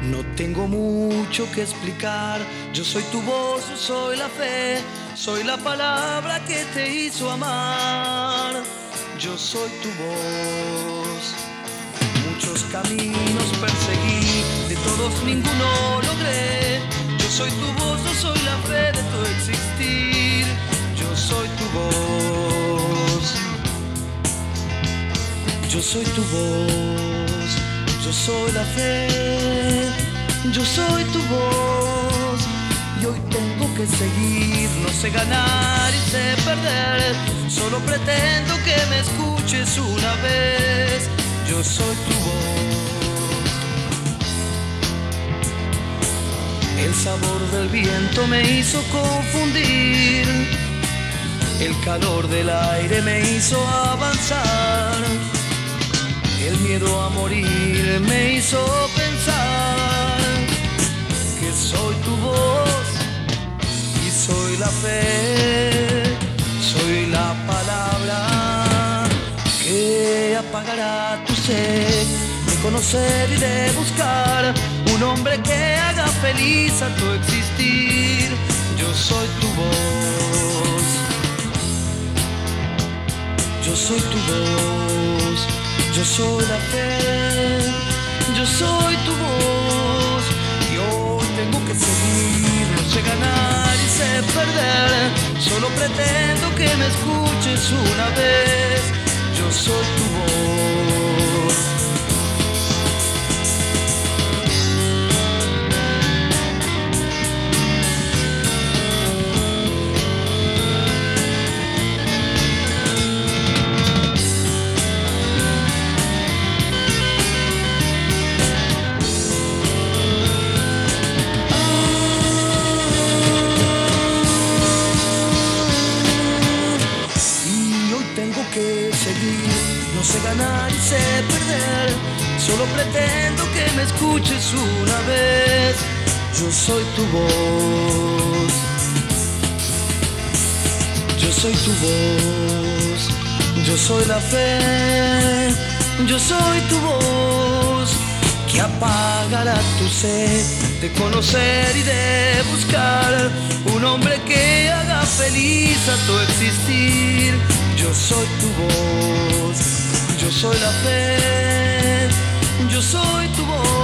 No tengo mucho que explicar, yo soy tu voz, yo soy la fe, soy la palabra que te hizo amar, yo soy tu voz. Muchos caminos perseguí, de todos ninguno logré, yo soy tu voz, yo soy la fe de tu existir, yo soy tu voz. Yo soy tu voz, yo soy la fe, yo soy tu voz. Y hoy tengo que seguir, no sé ganar y sé perder, solo pretendo que me escuches una vez. Yo soy tu voz. El sabor del viento me hizo confundir, el calor del aire me hizo avanzar. El miedo a morir me hizo pensar que soy tu voz y soy la fe, soy la palabra que apagará tu sed de conocer y de buscar un hombre que haga feliz a tu existir. Yo soy tu voz, yo soy tu voz. Yo soy la fe, yo soy tu voz. Y hoy tengo que seguir, no sé ganar y sé perder, solo pretendo que me escuches una vez. Yo soy tu voz. No sé ganar y sé perder, solo pretendo que me escuches una vez. Yo soy tu voz, yo soy tu voz, yo soy la fe, yo soy tu voz, que apagará tu sed de conocer y de buscar un hombre que haga feliz a tu existir. Yo soy tu voz, yo soy la fe, yo soy tu voz.